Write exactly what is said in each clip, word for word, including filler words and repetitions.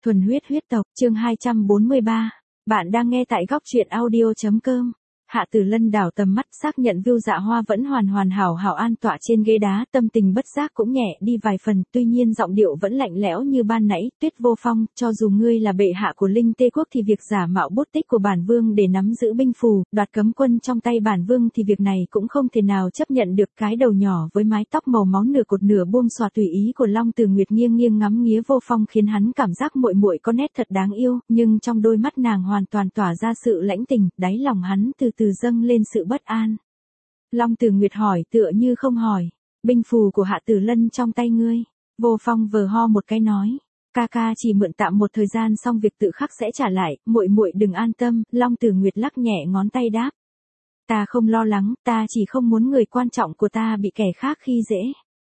Thuần huyết huyết tộc, chương hai trăm bốn mươi ba. Bạn đang nghe tại góc truyện audio.com. Hạ Tử Lân đảo tầm mắt xác nhận Vưu Dạ Hoa vẫn hoàn hoàn hảo hảo an tọa trên ghế đá, tâm tình bất giác cũng nhẹ đi vài phần, tuy nhiên giọng điệu vẫn lạnh lẽo như ban nãy. Tuyết Vô Phong, cho dù ngươi là bệ hạ của Linh Tê Quốc thì việc giả mạo bút tích của bản vương để nắm giữ binh phù, đoạt cấm quân trong tay bản vương thì việc này cũng không thể nào chấp nhận được. Cái đầu nhỏ với mái tóc màu máu nửa cột nửa buông xòa tùy ý của Long Từ Nguyệt nghiêng nghiêng ngắm nghía Vô Phong khiến hắn cảm giác muội muội có nét thật đáng yêu, nhưng trong đôi mắt nàng hoàn toàn tỏa ra sự lãnh tình, đáy lòng hắn từ từ dâng lên sự bất an. Long Từ Nguyệt hỏi tựa như không hỏi, binh phù của Hạ Tử Lân trong tay ngươi. Vô Phong vờ ho một cái nói, ca ca chỉ mượn tạm một thời gian xong việc tự khắc sẽ trả lại, muội muội đừng an tâm. Long Từ Nguyệt lắc nhẹ ngón tay đáp, ta không lo lắng, ta chỉ không muốn người quan trọng của ta bị kẻ khác khi dễ.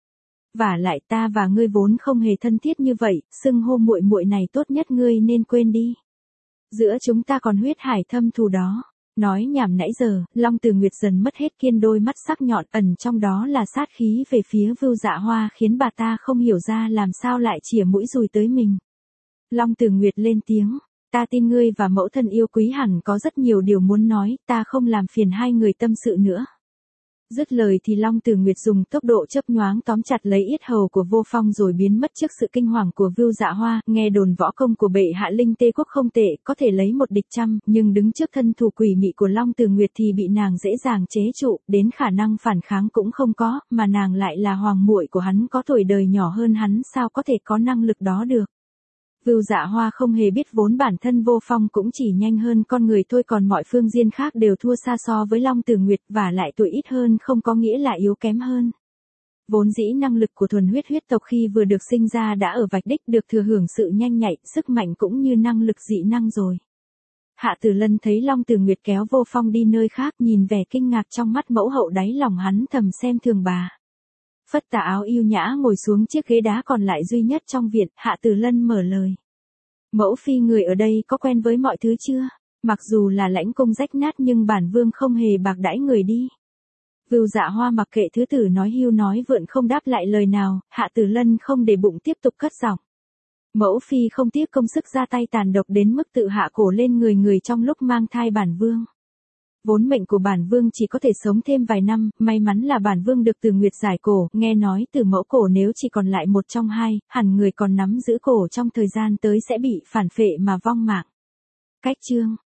Vả lại ta và ngươi vốn không hề thân thiết như vậy, xưng hô muội muội này tốt nhất ngươi nên quên đi. Giữa chúng ta còn huyết hải thâm thù đó. Nói nhảm nãy giờ, Long Từ Nguyệt dần mất hết kiên, đôi mắt sắc nhọn ẩn trong đó là sát khí về phía Vưu Dạ Hoa khiến bà ta không hiểu ra làm sao lại chĩa mũi dùi tới mình. Long Từ Nguyệt lên tiếng, ta tin ngươi và mẫu thân yêu quý hẳn có rất nhiều điều muốn nói, ta không làm phiền hai người tâm sự nữa. Dứt lời thì Long Từ Nguyệt dùng tốc độ chớp nhoáng tóm chặt lấy yết hầu của Vô Phong rồi biến mất trước sự kinh hoàng của Vưu Dạ Hoa. Nghe đồn võ công của bệ hạ Linh Tê Quốc không tệ, có thể lấy một địch trăm, nhưng đứng trước thân thủ quỷ mị của Long Từ Nguyệt thì bị nàng dễ dàng chế trụ, đến khả năng phản kháng cũng không có, mà nàng lại là hoàng muội của hắn, có tuổi đời nhỏ hơn hắn, sao có thể có năng lực đó được. Vưu Dạ Hoa không hề biết vốn bản thân Vô Phong cũng chỉ nhanh hơn con người thôi, còn mọi phương diện khác đều thua xa so với Long Từ Nguyệt, và lại tuổi ít hơn không có nghĩa là yếu kém hơn. Vốn dĩ năng lực của thuần huyết huyết tộc khi vừa được sinh ra đã ở vạch đích, được thừa hưởng sự nhanh nhạy, sức mạnh cũng như năng lực dị năng rồi. Hạ Tử Lân thấy Long Từ Nguyệt kéo Vô Phong đi nơi khác, nhìn vẻ kinh ngạc trong mắt mẫu hậu, đáy lòng hắn thầm xem thường bà. Phất tà áo yêu nhã ngồi xuống chiếc ghế đá còn lại duy nhất trong viện, Hạ Tử Lân mở lời. Mẫu phi người ở đây có quen với mọi thứ chưa? Mặc dù là lãnh cung rách nát nhưng bản vương không hề bạc đãi người đi. Vưu Dạ Hoa mặc kệ thứ tử nói hưu nói vượn không đáp lại lời nào, Hạ Tử Lân không để bụng tiếp tục cất giọng. Mẫu phi không tiếc công sức ra tay tàn độc đến mức tự hạ cổ lên người người trong lúc mang thai bản vương. Vốn mệnh của bản vương chỉ có thể sống thêm vài năm, may mắn là bản vương được Từ Nguyệt giải cổ, nghe nói từ mẫu cổ nếu chỉ còn lại một trong hai, hẳn người còn nắm giữ cổ trong thời gian tới sẽ bị phản phệ mà vong mạng. Cách chương,